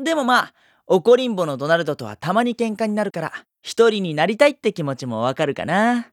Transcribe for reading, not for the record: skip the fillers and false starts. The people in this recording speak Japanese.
でもまあ、怒りんぼのドナルドとはたまに喧嘩になるから、一人になりたいって気持ちもわかるかな。